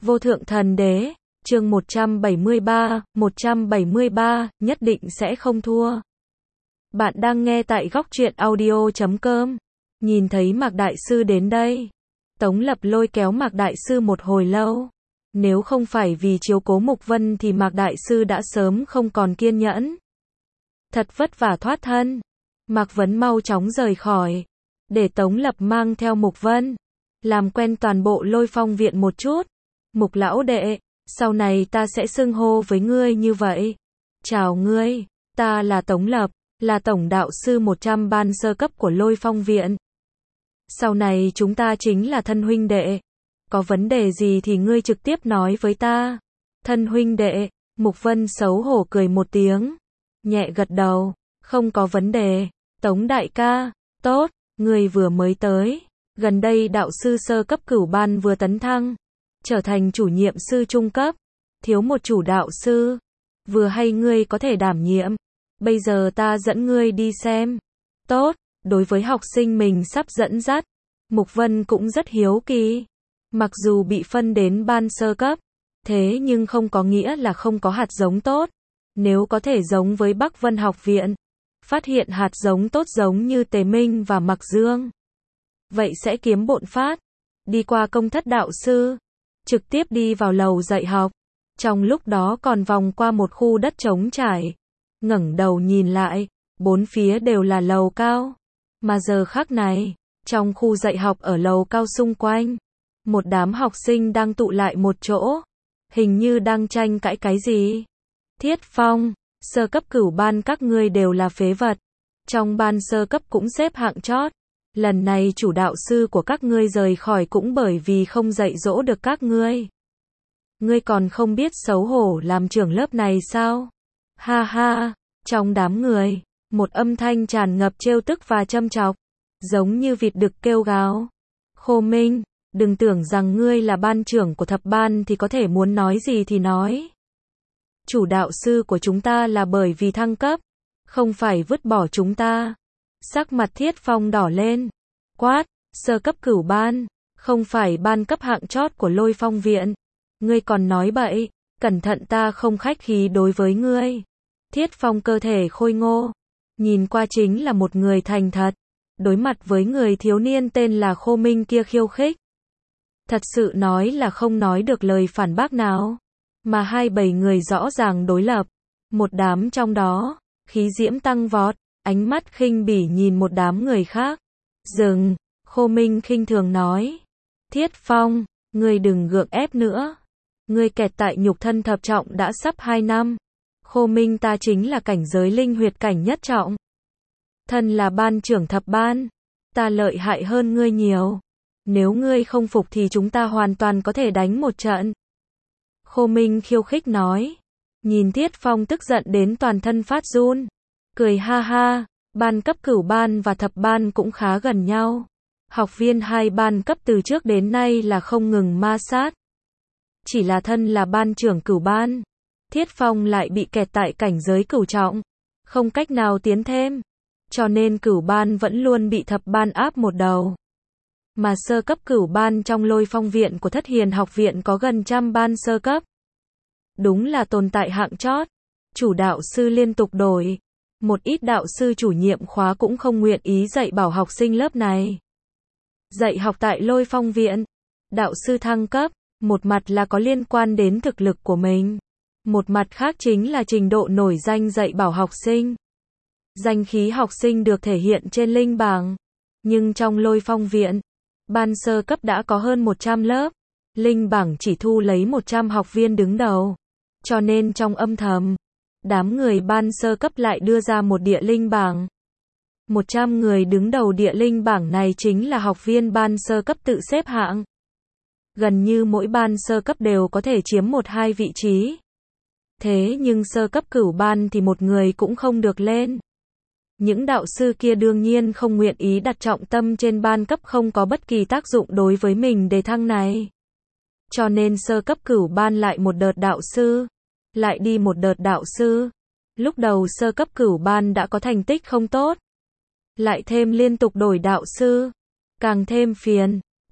Vô thượng thần đế, chương 173, nhất định sẽ không thua. Bạn đang nghe tại góc truyện audio.com. Nhìn thấy Mạc Đại Sư đến đây, Tống Lập lôi kéo Mạc Đại Sư một hồi lâu. Nếu không phải vì chiếu cố Mục Vân thì Mạc Đại Sư đã sớm không còn kiên nhẫn. Thật vất vả thoát thân, Mạc Vấn mau chóng rời khỏi, để Tống Lập mang theo Mục Vân, làm quen toàn bộ Lôi Phong viện một chút. Mục lão đệ, sau này ta sẽ xưng hô với ngươi như vậy. Chào ngươi, ta là Tống Lập, là tổng đạo sư 100 ban sơ cấp của Lôi Phong viện. Sau này chúng ta chính là thân huynh đệ. Có vấn đề gì thì ngươi trực tiếp nói với ta. Thân huynh đệ, Mục Vân xấu hổ cười một tiếng, nhẹ gật đầu, không có vấn đề. Tống đại ca, tốt, ngươi vừa mới tới. Gần đây đạo sư sơ cấp cửu ban vừa tấn thăng, trở thành chủ nhiệm sư trung cấp, thiếu một chủ đạo sư, vừa hay ngươi có thể đảm nhiệm. Bây giờ ta dẫn ngươi đi xem. Tốt, đối với học sinh mình sắp dẫn dắt, Mục Vân cũng rất hiếu kỳ. Mặc dù bị phân đến ban sơ cấp, thế nhưng không có nghĩa là không có hạt giống tốt. Nếu có thể giống với Bắc Vân học viện, phát hiện hạt giống tốt giống như Tề Minh và Mạc Dương, vậy sẽ kiếm bộn phát. Đi qua công thất đạo sư, trực tiếp đi vào lầu dạy học. Trong lúc đó còn vòng qua một khu đất trống trải, ngẩng đầu nhìn lại, bốn phía đều là lầu cao. Mà giờ khắc này, trong khu dạy học ở lầu cao xung quanh, một đám học sinh đang tụ lại một chỗ, hình như đang tranh cãi cái gì. Thiết Phong, sơ cấp cửu ban các ngươi đều là phế vật, trong ban sơ cấp cũng xếp hạng chót. Lần này chủ đạo sư của các ngươi rời khỏi cũng bởi vì không dạy dỗ được các ngươi. Ngươi còn không biết xấu hổ làm trưởng lớp này sao? Ha ha, trong đám người, một âm thanh tràn ngập trêu tức và châm chọc, giống như vịt đực kêu gào. Khô Minh, đừng tưởng rằng ngươi là ban trưởng của thập ban thì có thể muốn nói gì thì nói. Chủ đạo sư của chúng ta là bởi vì thăng cấp, không phải vứt bỏ chúng ta. Sắc mặt Thiết Phong đỏ lên, quát, sơ cấp cửu ban, không phải ban cấp hạng chót của Lôi Phong viện. Ngươi còn nói bậy, cẩn thận ta không khách khí đối với ngươi. Thiết Phong cơ thể khôi ngô, nhìn qua chính là một người thành thật. Đối mặt với người thiếu niên tên là Khô Minh kia khiêu khích, thật sự nói là không nói được lời phản bác nào. Mà hai bầy người rõ ràng đối lập, một đám trong đó, khí diễm tăng vọt, ánh mắt khinh bỉ nhìn một đám người khác. Dừng, Khô Minh khinh thường nói. Thiết Phong, ngươi đừng gượng ép nữa. Ngươi kẹt tại nhục thân thập trọng đã sắp 2 năm. Khô Minh ta chính là cảnh giới linh huyệt cảnh nhất trọng. Thân là ban trưởng thập ban, ta lợi hại hơn ngươi nhiều. Nếu ngươi không phục thì chúng ta hoàn toàn có thể đánh một trận. Khô Minh khiêu khích nói. Nhìn Thiết Phong tức giận đến toàn thân phát run, cười ha ha, ban cấp cửu ban và thập ban cũng khá gần nhau. Học viên hai ban cấp từ trước đến nay là không ngừng ma sát. Chỉ là thân là ban trưởng cửu ban, Thiết Phong lại bị kẹt tại cảnh giới cửu trọng, không cách nào tiến thêm, cho nên cửu ban vẫn luôn bị thập ban áp một đầu. Mà sơ cấp cửu ban trong Lôi Phong viện của Thất Hiền học viện có gần 100 ban sơ cấp. Đúng là tồn tại hạng chót. Chủ đạo sư liên tục đổi, một ít đạo sư chủ nhiệm khóa cũng không nguyện ý dạy bảo học sinh lớp này. Dạy học tại Lôi Phong viện, đạo sư thăng cấp, một mặt là có liên quan đến thực lực của mình, một mặt khác chính là trình độ nổi danh dạy bảo học sinh. Danh khí học sinh được thể hiện trên linh bảng, nhưng trong Lôi Phong viện, ban sơ cấp đã có hơn 100 lớp, linh bảng chỉ thu lấy 100 học viên đứng đầu, cho nên trong âm thầm, đám người ban sơ cấp lại đưa ra một địa linh bảng. 100 người đứng đầu địa linh bảng này chính là học viên ban sơ cấp tự xếp hạng. Gần như mỗi ban sơ cấp đều có thể chiếm 1-2 vị trí. Thế nhưng sơ cấp cửu ban thì một người cũng không được lên. Những đạo sư kia đương nhiên không nguyện ý đặt trọng tâm trên ban cấp không có bất kỳ tác dụng đối với mình đề thăng này. Cho nên sơ cấp cửu ban lại một đợt đạo sư, lại đi một đợt đạo sư. Lúc đầu sơ cấp cửu ban đã có thành tích không tốt, lại thêm liên tục đổi đạo sư, càng thêm phiền.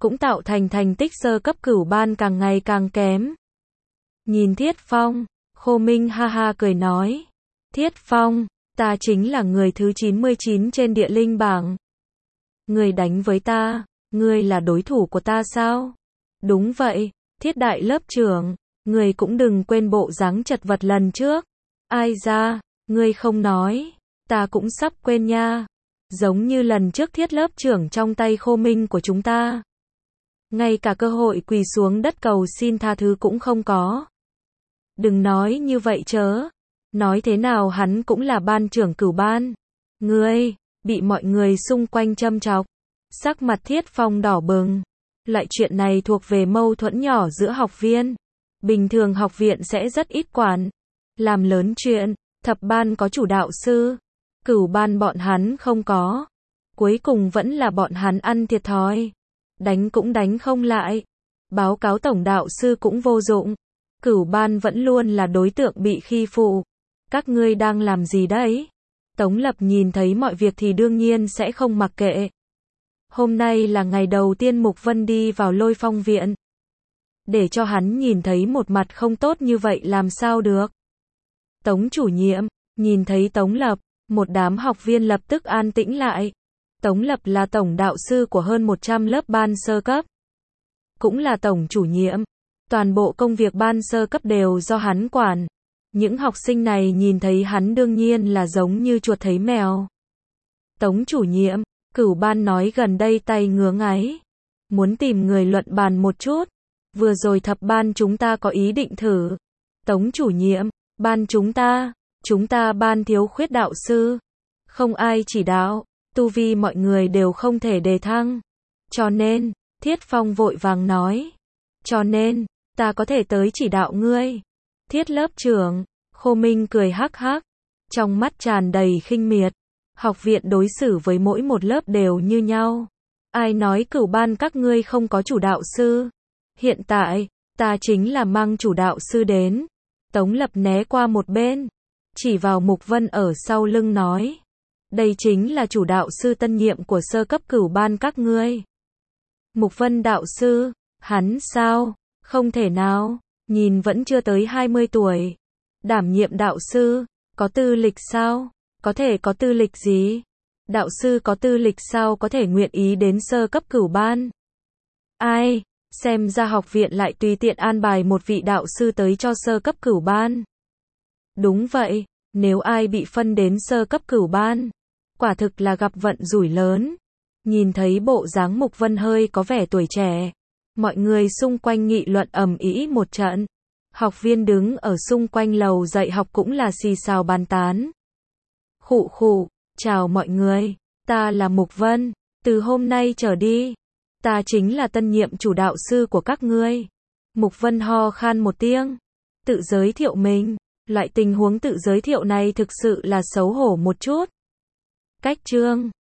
cũng tạo thành thành tích sơ cấp cửu ban càng ngày càng kém. Nhìn Thiết Phong, Khô Minh ha ha cười nói. Thiết Phong, ta chính là người thứ 99 trên địa linh bảng. Ngươi đánh với ta, ngươi là đối thủ của ta sao? Đúng vậy, Thiết đại lớp trưởng, ngươi cũng đừng quên bộ dáng chật vật lần trước. Ai ra, ngươi không nói, ta cũng sắp quên nha. Giống như lần trước Thiết lớp trưởng trong tay Khô Minh của chúng ta. Ngay cả cơ hội quỳ xuống đất cầu xin tha thứ cũng không có. Đừng nói như vậy chớ. Nói thế nào hắn cũng là ban trưởng cửu ban. Ngươi, bị mọi người xung quanh châm chọc. Sắc mặt Thiết Phong đỏ bừng. Loại chuyện này thuộc về mâu thuẫn nhỏ giữa học viên. Bình thường học viện sẽ rất ít quản. Làm lớn chuyện, thập ban có chủ đạo sư. Cửu ban bọn hắn không có. Cuối cùng vẫn là bọn hắn ăn thiệt thòi. Đánh cũng đánh không lại. Báo cáo tổng đạo sư cũng vô dụng. Cửu ban vẫn luôn là đối tượng bị khi phụ. Các ngươi đang làm gì đấy? Tống Lập nhìn thấy mọi việc thì đương nhiên sẽ không mặc kệ. Hôm nay là ngày đầu tiên Mục Vân đi vào Lôi Phong viện. Để cho hắn nhìn thấy một mặt không tốt như vậy làm sao được? Tống chủ nhiệm, nhìn thấy Tống Lập, một đám học viên lập tức an tĩnh lại. Tống Lập là tổng đạo sư của hơn 100 lớp ban sơ cấp. Cũng là tổng chủ nhiệm. Toàn bộ công việc ban sơ cấp đều do hắn quản. Những học sinh này nhìn thấy hắn đương nhiên là giống như chuột thấy mèo. Tống chủ nhiệm, cửu ban nói gần đây tay ngứa ngáy. Muốn tìm người luận bàn một chút. Vừa rồi thập ban chúng ta có ý định thử. Tống chủ nhiệm, ban chúng ta ban thiếu khuyết đạo sư. Không ai chỉ đạo, tu vi mọi người đều không thể đề thăng. Cho nên, Thiết Phong vội vàng nói. Cho nên, ta có thể tới chỉ đạo ngươi. Thiết lớp trưởng, Khô Minh cười hắc hắc. Trong mắt tràn đầy khinh miệt. Học viện đối xử với mỗi một lớp đều như nhau. Ai nói cửu ban các ngươi không có chủ đạo sư? Hiện tại, ta chính là mang chủ đạo sư đến. Tống Lập né qua một bên. Chỉ vào Mục Vân ở sau lưng nói. Đây chính là chủ đạo sư tân nhiệm của sơ cấp cửu ban các ngươi. Mục Vân đạo sư, hắn sao? Không thể nào, nhìn vẫn chưa tới 20 tuổi. Đảm nhiệm đạo sư, có tư lịch sao? Có thể có tư lịch gì? Đạo sư có tư lịch sao có thể nguyện ý đến sơ cấp cửu ban? Ai? Xem ra học viện lại tùy tiện an bài một vị đạo sư tới cho sơ cấp cửu ban. Đúng vậy, nếu ai bị phân đến sơ cấp cửu ban, quả thực là gặp vận rủi lớn. Nhìn thấy bộ dáng Mục Vân hơi có vẻ tuổi trẻ. Mọi người xung quanh nghị luận ầm ĩ một trận. Học viên đứng ở xung quanh lầu dạy học cũng là xì xào bàn tán. Khụ khụ, chào mọi người, ta là Mục Vân, từ hôm nay trở đi, ta chính là tân nhiệm chủ đạo sư của các ngươi. Mục Vân ho khan một tiếng, tự giới thiệu mình, loại tình huống tự giới thiệu này thực sự là xấu hổ một chút. Cách chương